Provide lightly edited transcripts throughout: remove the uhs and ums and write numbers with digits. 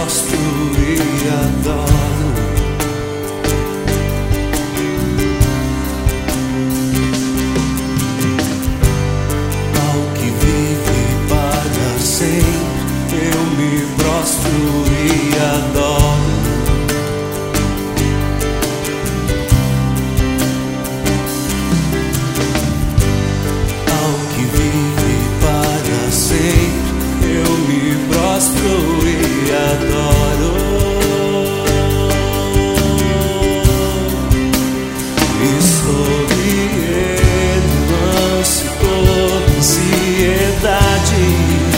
prostro e adoro. Ao que vive para sempre, eu me prostro e adoro. Ao que vive para sempre, eu me prostro e adoro. E sobre ele lanço toda ansiedade.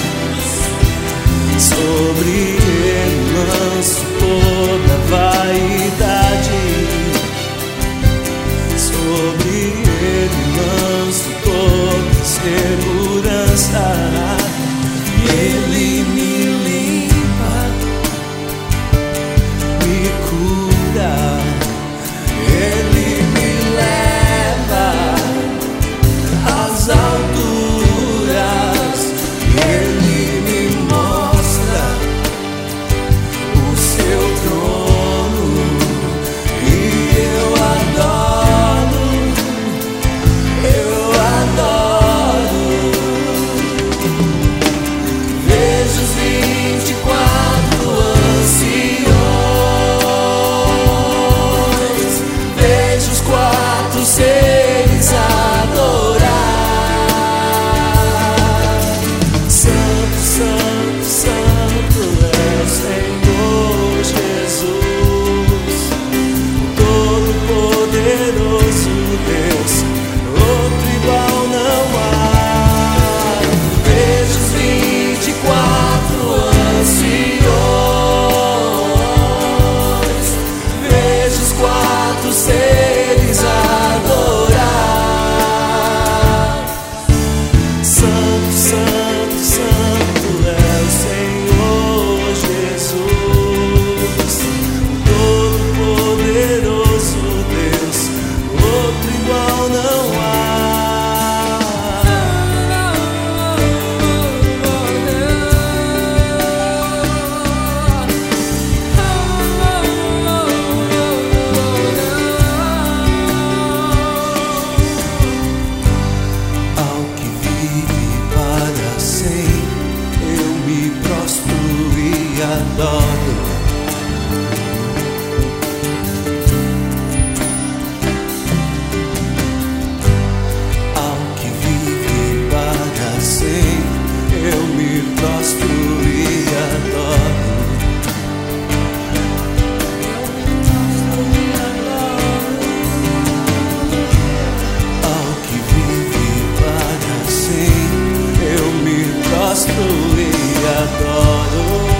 Sobre ele lanço toda vaidade. Sobre ele lanço toda segurança. Ele me limpa, me cura. Ele me leva às alturas. Ele me mostra o seu trono e eu adoro, eu adoro. Vejo os 24 anciões, vejo os 4 seres adorar. Santo, santo, santo é o Senhor Jesus, o Todo-Poderoso Deus, outro igual não há. Vejo os 24 anciões, vejo os 4 seres adorar. Santo, santo, santo é o Senhor Jesus, o Todo-Poderoso Deus, outro igual não há. Ao que vive para sempre, eu me prostro e adoro. Ao que vive para sempre, eu me prostro e adoro. Ao que vive para sempre, eu me prostro e adoro.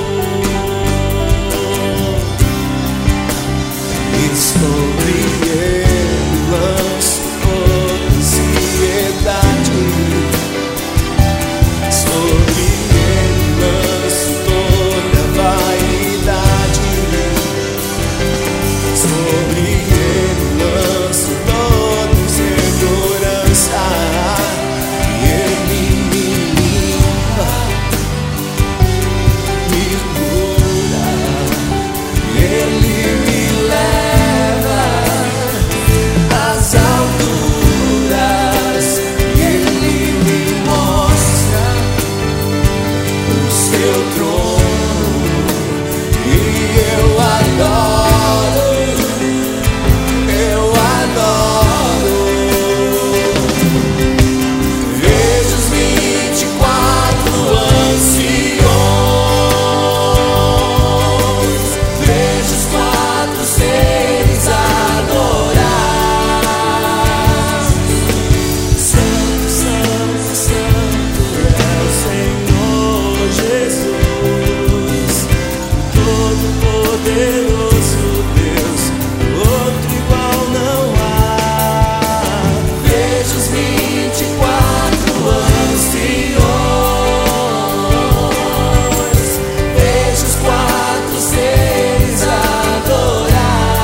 E sobre ele lanço toda ansiedade. Sobre ele lanço toda vaidade. Sobre ele lanço toda insegurança. E ele me limpa, me cura. Ele me leva às alturas. Ele me mostra o seu trono e eu adoro, eu adoro. Vejo os 24 anciões, vejo os 4 seres adorar. Santo, santo, santo é o Senhor Jesus, Todo-Poderoso Deus, outro igual não há. Vejo os 24 anciões, vejo os 4 seres adorar.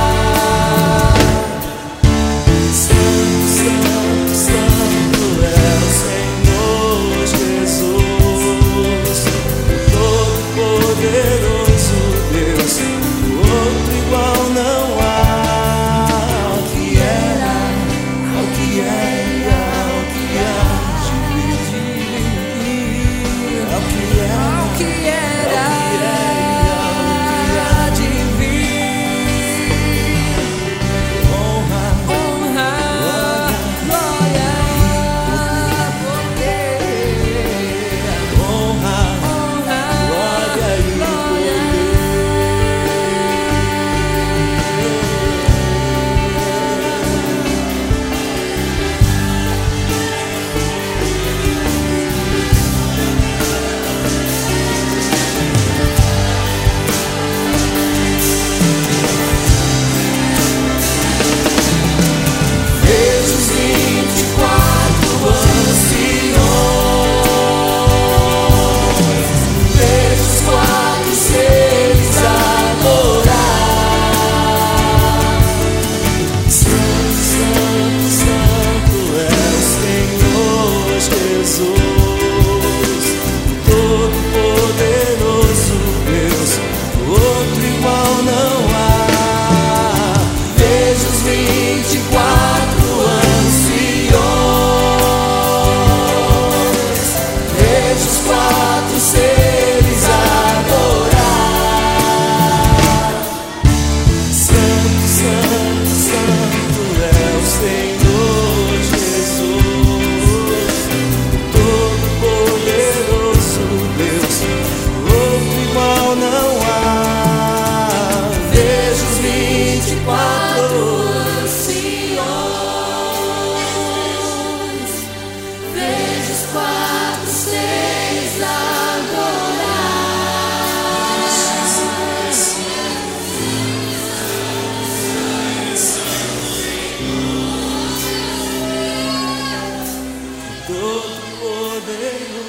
Santo, santo, santo é o Senhor Jesus, veio